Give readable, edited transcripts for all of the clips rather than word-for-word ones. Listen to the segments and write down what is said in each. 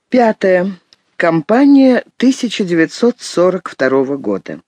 Пятое. Кампания 1942 года.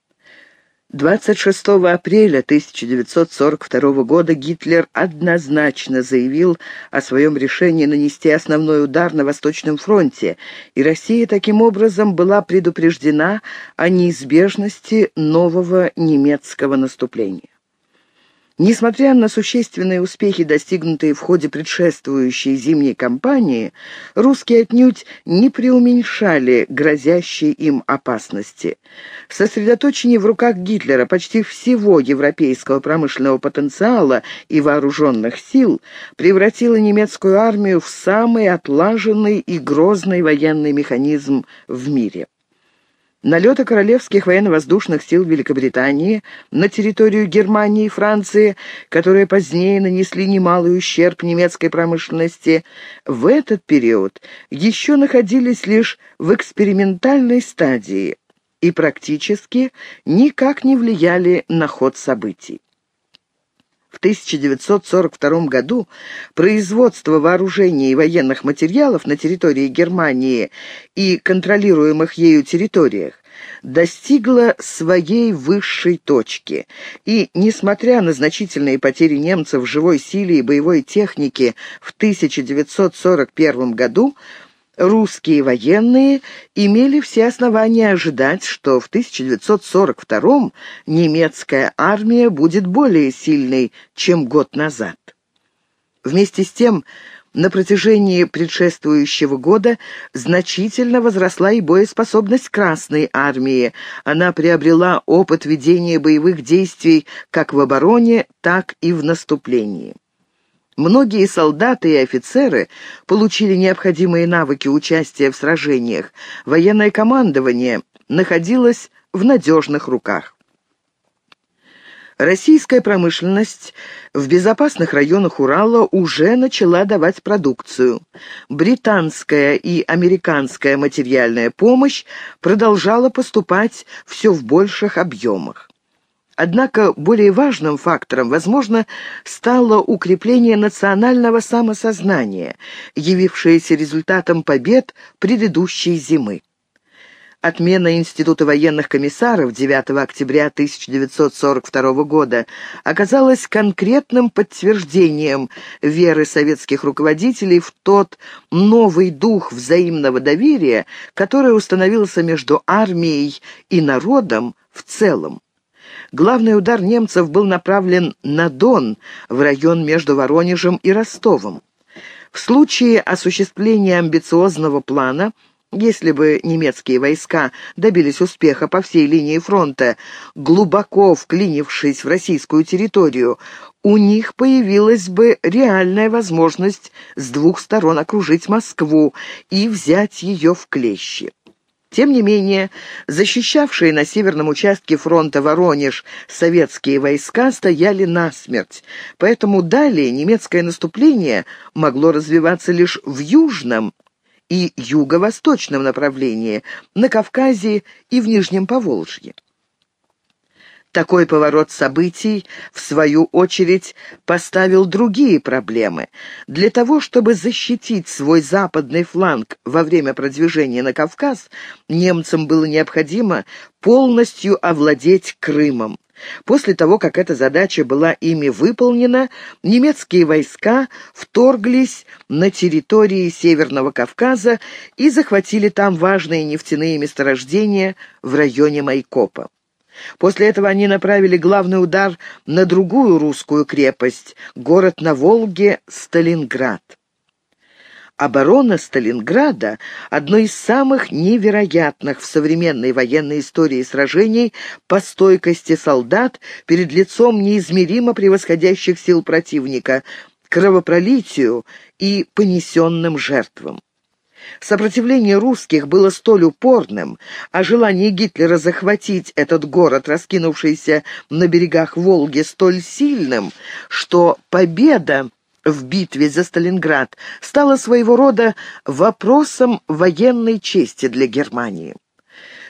26 апреля 1942 года Гитлер однозначно заявил о своем решении нанести основной удар на Восточном фронте, и Россия таким образом была предупреждена о неизбежности нового немецкого наступления. Несмотря на существенные успехи, достигнутые в ходе предшествующей зимней кампании, русские отнюдь не преуменьшали грозящей им опасности. Сосредоточение в руках Гитлера почти всего европейского промышленного потенциала и вооруженных сил превратило немецкую армию в самый отлаженный и грозный военный механизм в мире. Налеты королевских военно-воздушных сил Великобритании на территорию Германии и Франции, которые позднее нанесли немалый ущерб немецкой промышленности, в этот период еще находились лишь в экспериментальной стадии и практически никак не влияли на ход событий. В 1942 году производство вооружений и военных материалов на территории Германии и контролируемых ею территориях достигло своей высшей точки, и, несмотря на значительные потери немцев в живой силе и боевой технике в 1941 году, русские военные имели все основания ожидать, что в 1942 немецкая армия будет более сильной, чем год назад. Вместе с тем, на протяжении предшествующего года значительно возросла и боеспособность Красной армии. Она приобрела опыт ведения боевых действий как в обороне, так и в наступлении. Многие солдаты и офицеры получили необходимые навыки участия в сражениях. Военное командование находилось в надежных руках. Российская промышленность в безопасных районах Урала уже начала давать продукцию. Британская и американская материальная помощь продолжала поступать все в больших объемах. Однако более важным фактором, возможно, стало укрепление национального самосознания, явившееся результатом побед предыдущей зимы. Отмена Института военных комиссаров 9 октября 1942 года оказалась конкретным подтверждением веры советских руководителей в тот новый дух взаимного доверия, который установился между армией и народом в целом. Главный удар немцев был направлен на Дон, в район между Воронежем и Ростовом. В случае осуществления амбициозного плана, если бы немецкие войска добились успеха по всей линии фронта, глубоко вклинившись в российскую территорию, у них появилась бы реальная возможность с двух сторон окружить Москву и взять ее в клещи. Тем не менее, защищавшие на северном участке фронта Воронеж советские войска стояли насмерть, поэтому далее немецкое наступление могло развиваться лишь в южном и юго-восточном направлении, на Кавказе и в Нижнем Поволжье. Такой поворот событий, в свою очередь, поставил другие проблемы. Для того, чтобы защитить свой западный фланг во время продвижения на Кавказ, немцам было необходимо полностью овладеть Крымом. После того, как эта задача была ими выполнена, немецкие войска вторглись на территории Северного Кавказа и захватили там важные нефтяные месторождения в районе Майкопа. После этого они направили главный удар на другую русскую крепость, город на Волге Сталинград. Оборона Сталинграда – одно из самых невероятных в современной военной истории сражений по стойкости солдат перед лицом неизмеримо превосходящих сил противника, кровопролитию и понесенным жертвам. Сопротивление русских было столь упорным, а желание Гитлера захватить этот город, раскинувшийся на берегах Волги, столь сильным, что победа в битве за Сталинград стала своего рода вопросом военной чести для Германии.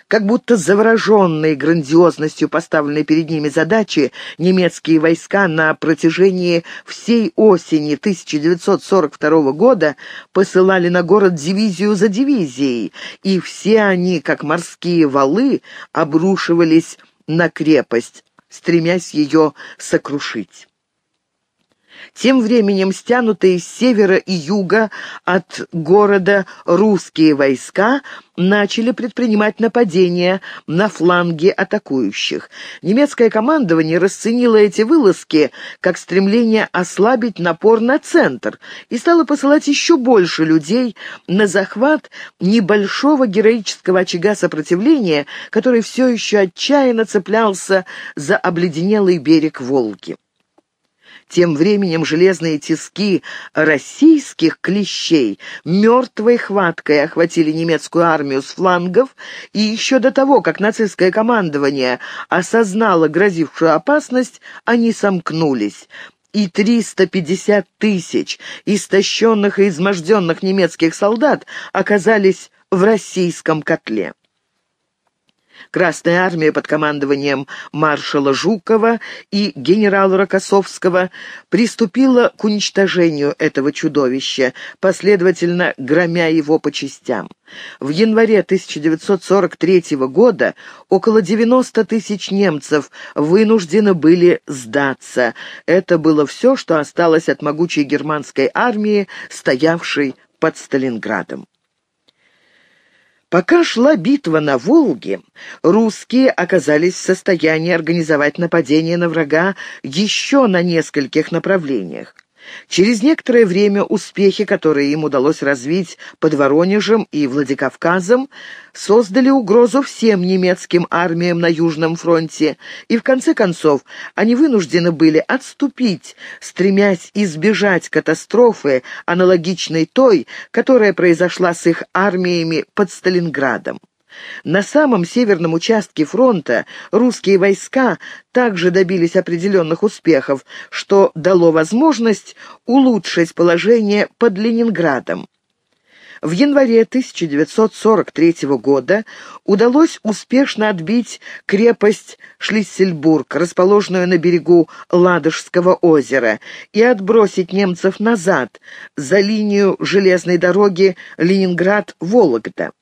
Как будто завороженные грандиозностью поставленной перед ними задачи, немецкие войска на протяжении всей осени 1942 года посылали на город дивизию за дивизией, и все они, как морские валы, обрушивались на крепость, стремясь ее сокрушить. Тем временем стянутые с севера и юга от города русские войска начали предпринимать нападения на фланги атакующих. Немецкое командование расценило эти вылазки как стремление ослабить напор на центр и стало посылать еще больше людей на захват небольшого героического очага сопротивления, который все еще отчаянно цеплялся за обледенелый берег Волги. Тем временем железные тиски российских клещей мертвой хваткой охватили немецкую армию с флангов, и еще до того, как нацистское командование осознало грозившую опасность, они сомкнулись, и 350 тысяч истощенных и изможденных немецких солдат оказались в российском котле. Красная армия под командованием маршала Жукова и генерала Рокоссовского приступила к уничтожению этого чудовища, последовательно громя его по частям. В январе 1943 года около 90 тысяч немцев вынуждены были сдаться. Это было все, что осталось от могучей германской армии, стоявшей под Сталинградом. Пока шла битва на Волге, русские оказались в состоянии организовать нападение на врага еще на нескольких направлениях. Через некоторое время успехи, которые им удалось развить под Воронежем и Владикавказом, создали угрозу всем немецким армиям на Южном фронте, и в конце концов они вынуждены были отступить, стремясь избежать катастрофы, аналогичной той, которая произошла с их армиями под Сталинградом. На самом северном участке фронта русские войска также добились определенных успехов, что дало возможность улучшить положение под Ленинградом. В январе 1943 года удалось успешно отбить крепость Шлиссельбург, расположенную на берегу Ладожского озера, и отбросить немцев назад, за линию железной дороги Ленинград-Вологда.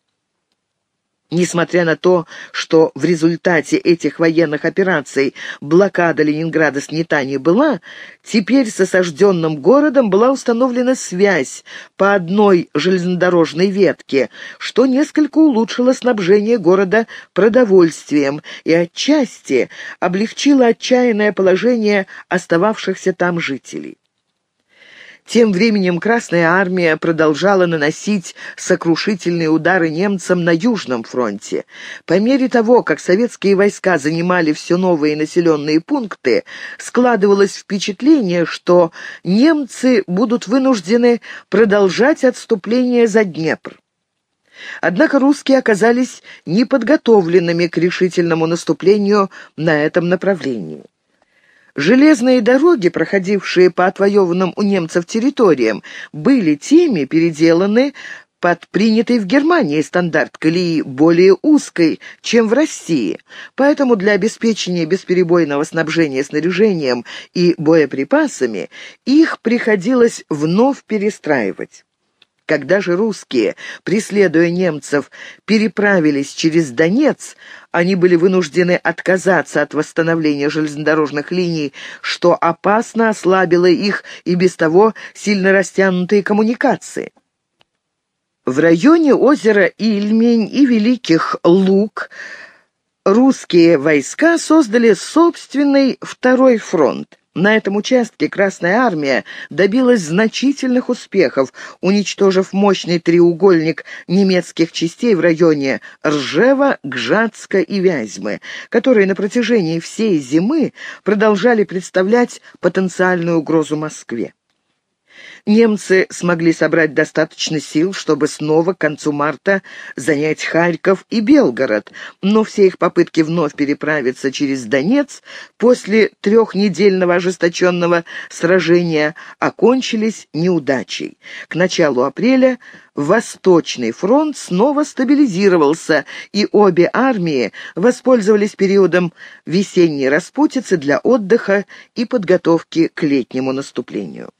Несмотря на то, что в результате этих военных операций блокада Ленинграда снята не была, теперь с осажденным городом была установлена связь по одной железнодорожной ветке, что несколько улучшило снабжение города продовольствием и отчасти облегчило отчаянное положение остававшихся там жителей. Тем временем Красная армия продолжала наносить сокрушительные удары немцам на Южном фронте. По мере того, как советские войска занимали все новые населенные пункты, складывалось впечатление, что немцы будут вынуждены продолжать отступление за Днепр. Однако русские оказались неподготовленными к решительному наступлению на этом направлении. Железные дороги, проходившие по отвоеванным у немцев территориям, были теми переделаны под принятый в Германии стандарт колеи более узкой, чем в России, поэтому для обеспечения бесперебойного снабжения снаряжением и боеприпасами их приходилось вновь перестраивать. Когда же русские, преследуя немцев, переправились через Донец, они были вынуждены отказаться от восстановления железнодорожных линий, что опасно ослабило их и без того сильно растянутые коммуникации. В районе озера Ильмень и Великих Луг русские войска создали собственный второй фронт. На этом участке Красная армия добилась значительных успехов, уничтожив мощный треугольник немецких частей в районе Ржева, Гжатска и Вязьмы, которые на протяжении всей зимы продолжали представлять потенциальную угрозу Москве. Немцы смогли собрать достаточно сил, чтобы снова к концу марта занять Харьков и Белгород, но все их попытки вновь переправиться через Донец после трехнедельного ожесточенного сражения окончились неудачей. К началу апреля Восточный фронт снова стабилизировался, и обе армии воспользовались периодом весенней распутицы для отдыха и подготовки к летнему наступлению.